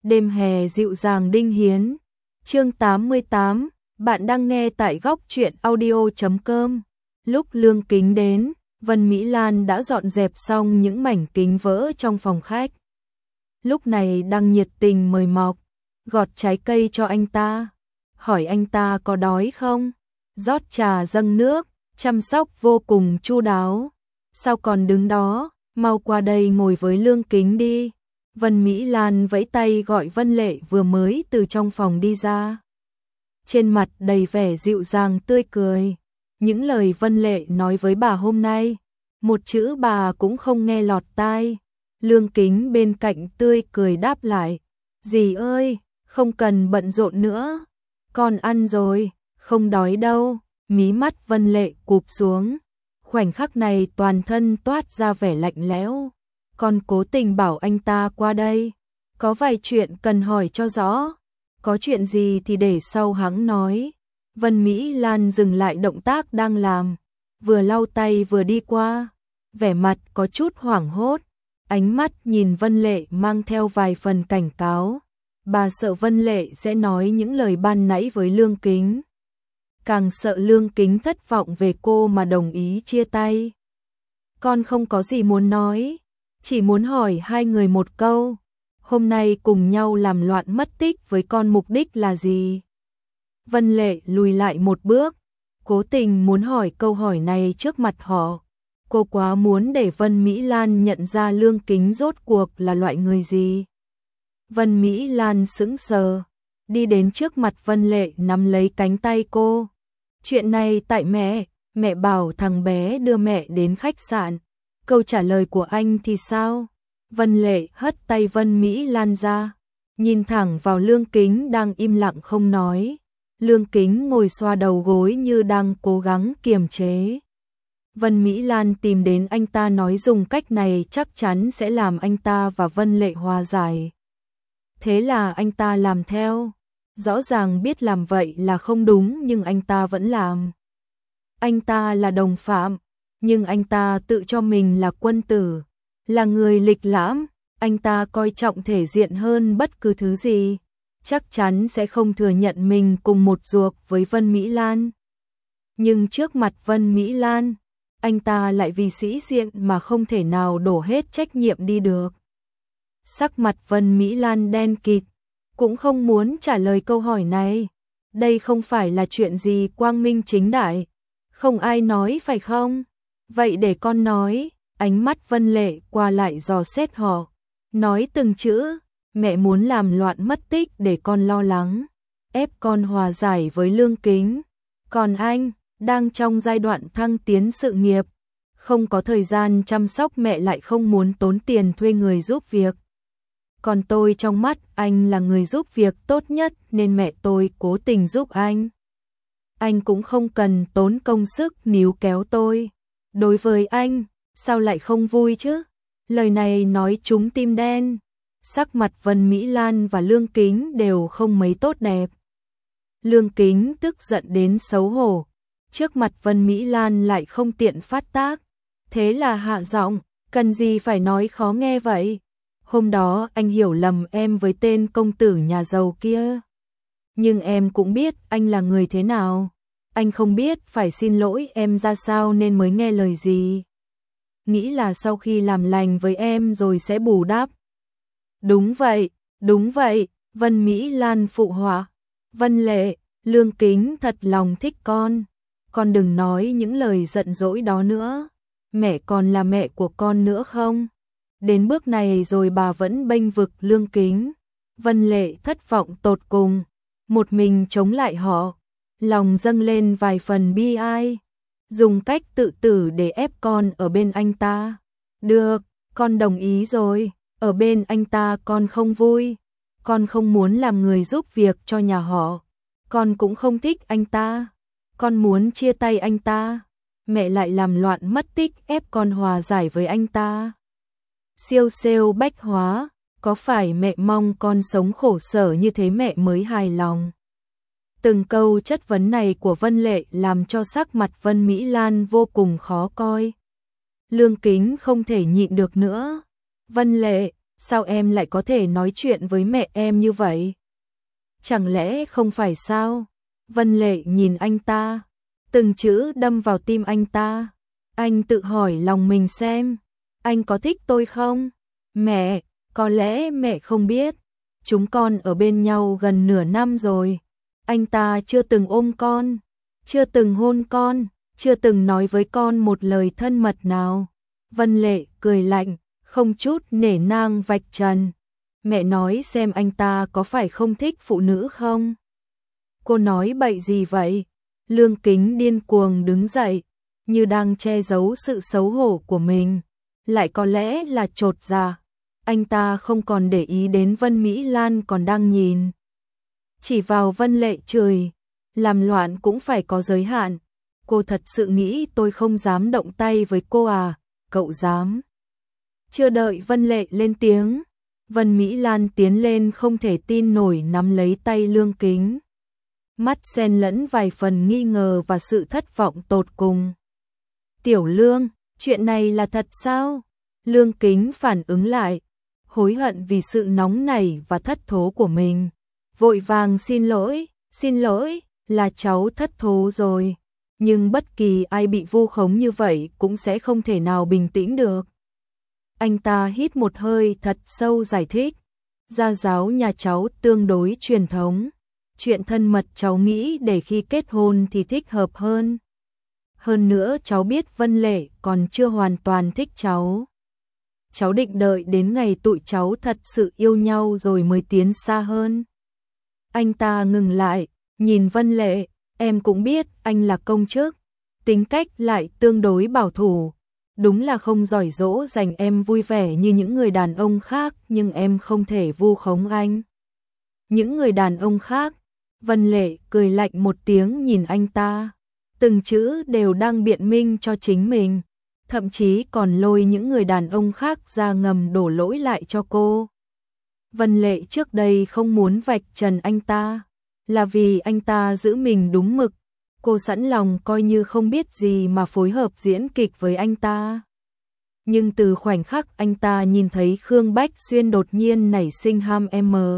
Đêm hè dịu dàng Đinh Hiến. Chương 88, bạn đang nghe tại góc truyện audio.com. Lúc Lương Kính đến, Vân Mỹ Lan đã dọn dẹp xong những mảnh kính vỡ trong phòng khách. Lúc này đang nhiệt tình mời mọc, gọt trái cây cho anh ta, hỏi anh ta có đói không, rót trà dâng nước, chăm sóc vô cùng chu đáo. Sao còn đứng đó, mau qua đây ngồi với Lương Kính đi. Vân Mỹ Lan vẫy tay gọi Vân Lệ vừa mới từ trong phòng đi ra. Trên mặt đầy vẻ dịu dàng tươi cười. Những lời Vân Lệ nói với bà hôm nay, một chữ bà cũng không nghe lọt tai. Lương Kính bên cạnh tươi cười đáp lại, dì ơi, không cần bận rộn nữa, con ăn rồi, không đói đâu. Mí mắt Vân Lệ cụp xuống, khoảnh khắc này toàn thân toát ra vẻ lạnh lẽo. Con cố tình bảo anh ta qua đây, có vài chuyện cần hỏi cho rõ, có chuyện gì thì để sau hẵng nói. Vân Mỹ Lan dừng lại động tác đang làm, vừa lau tay vừa đi qua, vẻ mặt có chút hoảng hốt, ánh mắt nhìn Vân Lệ mang theo vài phần cảnh cáo. Bà sợ Vân Lệ sẽ nói những lời ban nãy với Lương Kính, càng sợ Lương Kính thất vọng về cô mà đồng ý chia tay. Con không có gì muốn nói, chỉ muốn hỏi hai người một câu, hôm nay cùng nhau làm loạn mất tích với con mục đích là gì? Vân Lệ lùi lại một bước, cố tình muốn hỏi câu hỏi này trước mặt họ. Cô quá muốn để Vân Mỹ Lan nhận ra Lương Kính rốt cuộc là loại người gì. Vân Mỹ Lan sững sờ, đi đến trước mặt Vân Lệ nắm lấy cánh tay cô. Chuyện này tại mẹ bảo thằng bé đưa mẹ đến khách sạn. Câu trả lời của anh thì sao? Vân Lệ hất tay Vân Mỹ Lan ra, nhìn thẳng vào Lương Kính đang im lặng không nói. Lương Kính ngồi xoa đầu gối như đang cố gắng kiềm chế. Vân Mỹ Lan tìm đến anh ta nói dùng cách này chắc chắn sẽ làm anh ta và Vân Lệ hòa giải. Thế là anh ta làm theo. Rõ ràng biết làm vậy là không đúng nhưng anh ta vẫn làm. Anh ta là đồng phạm, nhưng anh ta tự cho mình là quân tử, là người lịch lãm, anh ta coi trọng thể diện hơn bất cứ thứ gì, chắc chắn sẽ không thừa nhận mình cùng một ruột với Vân Mỹ Lan. Nhưng trước mặt Vân Mỹ Lan, anh ta lại vì sĩ diện mà không thể nào đổ hết trách nhiệm đi được. Sắc mặt Vân Mỹ Lan đen kịt, cũng không muốn trả lời câu hỏi này. Đây không phải là chuyện gì quang minh chính đại, không ai nói phải không? Vậy để con nói. Ánh mắt Vân Lệ qua lại dò xét họ, nói từng chữ, mẹ muốn làm loạn mất tích để con lo lắng, ép con hòa giải với Lương Kính. Còn anh, đang trong giai đoạn thăng tiến sự nghiệp, không có thời gian chăm sóc mẹ lại không muốn tốn tiền thuê người giúp việc. Còn tôi trong mắt anh là người giúp việc tốt nhất nên mẹ tôi cố tình giúp anh. Anh cũng không cần tốn công sức níu kéo tôi. Đối với anh, sao lại không vui chứ? Lời này nói trúng tim đen. Sắc mặt Vân Mỹ Lan và Lương Kính đều không mấy tốt đẹp. Lương Kính tức giận đến xấu hổ. Trước mặt Vân Mỹ Lan lại không tiện phát tác. Thế là hạ giọng, cần gì phải nói khó nghe vậy? Hôm đó anh hiểu lầm em với tên công tử nhà giàu kia. Nhưng em cũng biết anh là người thế nào. Anh không biết phải xin lỗi em ra sao nên mới nghe lời gì. Nghĩ là sau khi làm lành với em rồi sẽ bù đắp. Đúng vậy, Vân Mỹ Lan phụ họa. Vân Lệ, Lương Kính thật lòng thích con đừng nói những lời giận dỗi đó nữa. Mẹ còn là mẹ của con nữa không? Đến bước này rồi bà vẫn bênh vực Lương Kính. Vân Lệ thất vọng tột cùng, một mình chống lại họ, lòng dâng lên vài phần bi ai. Dùng cách tự tử để ép con ở bên anh ta. Được, con đồng ý rồi, ở bên anh ta con không vui. Con không muốn làm người giúp việc cho nhà họ. Con cũng không thích anh ta. Con muốn chia tay anh ta. Mẹ lại làm loạn mất tích ép con hòa giải với anh ta. Siêu siêu bách hóa, có phải mẹ mong con sống khổ sở như thế mẹ mới hài lòng? Từng câu chất vấn này của Vân Lệ làm cho sắc mặt Vân Mỹ Lan vô cùng khó coi. Lương Kính không thể nhịn được nữa. Vân Lệ, sao em lại có thể nói chuyện với mẹ em như vậy? Chẳng lẽ không phải sao? Vân Lệ nhìn anh ta, từng chữ đâm vào tim anh ta. Anh tự hỏi lòng mình xem, anh có thích tôi không? Mẹ, có lẽ mẹ không biết, chúng con ở bên nhau gần nửa năm rồi. Anh ta chưa từng ôm con, chưa từng hôn con, chưa từng nói với con một lời thân mật nào. Vân Lệ cười lạnh, không chút nể nang vạch trần. Mẹ nói xem anh ta có phải không thích phụ nữ không? Cô nói bậy gì vậy? Lương Kính điên cuồng đứng dậy, như đang che giấu sự xấu hổ của mình. Lại có lẽ là chột dạ. Anh ta không còn để ý đến Vân Mỹ Lan còn đang nhìn. Chỉ vào Vân Lệ chửi, làm loạn cũng phải có giới hạn. Cô thật sự nghĩ tôi không dám động tay với cô à? Cậu dám? Chưa đợi Vân Lệ lên tiếng, Vân Mỹ Lan tiến lên không thể tin nổi nắm lấy tay Lương Kính. Mắt xen lẫn vài phần nghi ngờ và sự thất vọng tột cùng. Tiểu Lương, chuyện này là thật sao? Lương Kính phản ứng lại, hối hận vì sự nóng nảy và thất thố của mình. Vội vàng xin lỗi, là cháu thất thố rồi. Nhưng bất kỳ ai bị vu khống như vậy cũng sẽ không thể nào bình tĩnh được. Anh ta hít một hơi thật sâu giải thích. Gia giáo nhà cháu tương đối truyền thống. Chuyện thân mật cháu nghĩ để khi kết hôn thì thích hợp hơn. Hơn nữa cháu biết Vân Lệ còn chưa hoàn toàn thích cháu. Cháu định đợi đến ngày tụi cháu thật sự yêu nhau rồi mới tiến xa hơn. Anh ta ngừng lại, nhìn Vân Lệ, em cũng biết anh là công chức, tính cách lại tương đối bảo thủ. Đúng là không giỏi dỗ dành em vui vẻ như những người đàn ông khác, nhưng em không thể vu khống anh. Những người đàn ông khác? Vân Lệ cười lạnh một tiếng nhìn anh ta, từng chữ đều đang biện minh cho chính mình, thậm chí còn lôi những người đàn ông khác ra ngầm đổ lỗi lại cho cô. Vân Lệ trước đây không muốn vạch trần anh ta, là vì anh ta giữ mình đúng mực. Cô sẵn lòng coi như không biết gì mà phối hợp diễn kịch với anh ta. Nhưng từ khoảnh khắc anh ta nhìn thấy Khương Bách Xuyên đột nhiên nảy sinh ham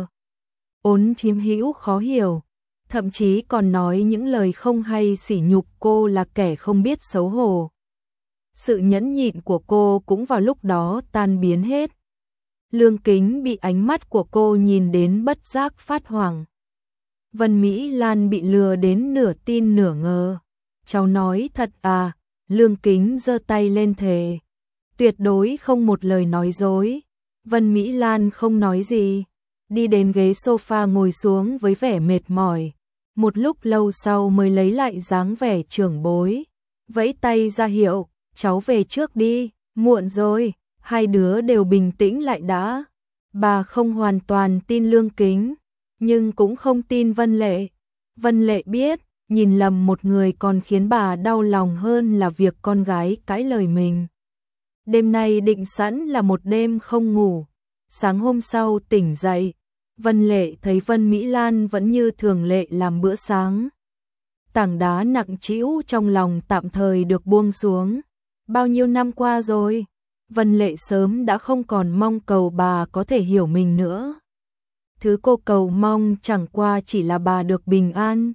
ốn chiếm hữu khó hiểu, thậm chí còn nói những lời không hay sỉ nhục cô là kẻ không biết xấu hổ. Sự nhẫn nhịn của cô cũng vào lúc đó tan biến hết. Lương Kính bị ánh mắt của cô nhìn đến bất giác phát hoảng. Vân Mỹ Lan bị lừa đến nửa tin nửa ngờ. Cháu nói thật à? Lương Kính giơ tay lên thề. Tuyệt đối không một lời nói dối. Vân Mỹ Lan không nói gì, đi đến ghế sofa ngồi xuống với vẻ mệt mỏi. Một lúc lâu sau mới lấy lại dáng vẻ trưởng bối, vẫy tay ra hiệu, cháu về trước đi, muộn rồi. Hai đứa đều bình tĩnh lại đã. Bà không hoàn toàn tin Lương Kính, nhưng cũng không tin Vân Lệ. Vân Lệ biết, nhìn lầm một người còn khiến bà đau lòng hơn là việc con gái cãi lời mình. Đêm nay định sẵn là một đêm không ngủ. Sáng hôm sau tỉnh dậy, Vân Lệ thấy Vân Mỹ Lan vẫn như thường lệ làm bữa sáng. Tảng đá nặng trĩu trong lòng tạm thời được buông xuống. Bao nhiêu năm qua rồi, Vân Lệ sớm đã không còn mong cầu bà có thể hiểu mình nữa. Thứ cô cầu mong chẳng qua chỉ là bà được bình an.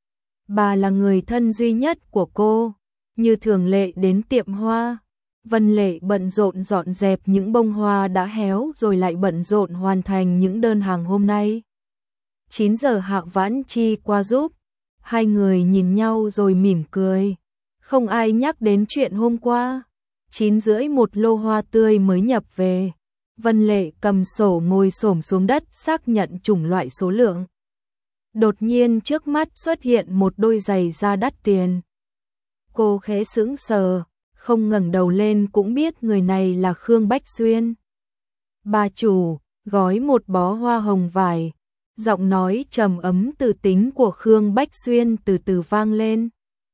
Bà là người thân duy nhất của cô. Như thường lệ đến tiệm hoa, Vân Lệ bận rộn dọn dẹp những bông hoa đã héo rồi lại bận rộn hoàn thành những đơn hàng hôm nay. 9 giờ Hạ Vãn Chi qua giúp. Hai người nhìn nhau rồi mỉm cười. Không ai nhắc đến chuyện hôm qua. 9 rưỡi một lô hoa tươi mới nhập về. Vân Lệ cầm sổ ngồi xổm xuống đất xác nhận chủng loại số lượng. Đột nhiên trước mắt xuất hiện một đôi giày da đắt tiền. Cô khẽ sững sờ, không ngẩng đầu lên cũng biết người này là Khương Bách Xuyên. Bà chủ, gói một bó hoa hồng vải. Giọng nói trầm ấm từ tính của Khương Bách Xuyên từ từ vang lên.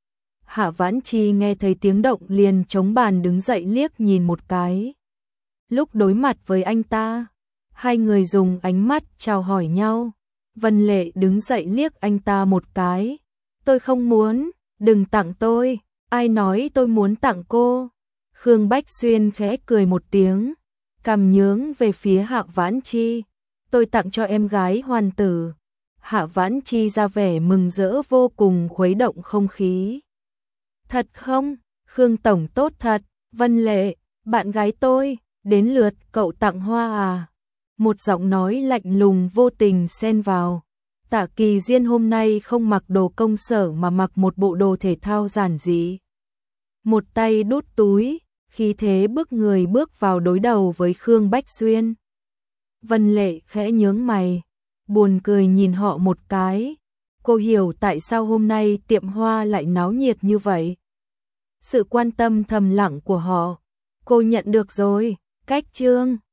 Hạ Vãn Chi nghe thấy tiếng động liền chống bàn đứng dậy liếc nhìn một cái. Lúc đối mặt với anh ta, hai người dùng ánh mắt chào hỏi nhau. Vân Lệ đứng dậy liếc anh ta một cái. Tôi không muốn, đừng tặng tôi, ai nói tôi muốn tặng cô. Khương Bách Xuyên khẽ cười một tiếng. cằm nhướng về phía Hạ Vãn Chi. Tôi tặng cho em gái hoàn tử. Hạ Vãn Chi ra vẻ mừng rỡ vô cùng, khuấy động không khí. Thật không? Khương Tổng tốt thật. Vân Lệ, bạn gái tôi, đến lượt cậu tặng hoa à? Một giọng nói lạnh lùng vô tình xen vào. Tạ Kỳ Diên hôm nay không mặc đồ công sở mà mặc một bộ đồ thể thao giản dị. Một tay đút túi, khí thế bước người bước vào đối đầu với Khương Bách Xuyên. Vân Lệ khẽ nhướng mày, buồn cười nhìn họ một cái. Cô hiểu tại sao hôm nay tiệm hoa lại náo nhiệt như vậy. Sự quan tâm thầm lặng của họ, cô nhận được rồi. Cách chương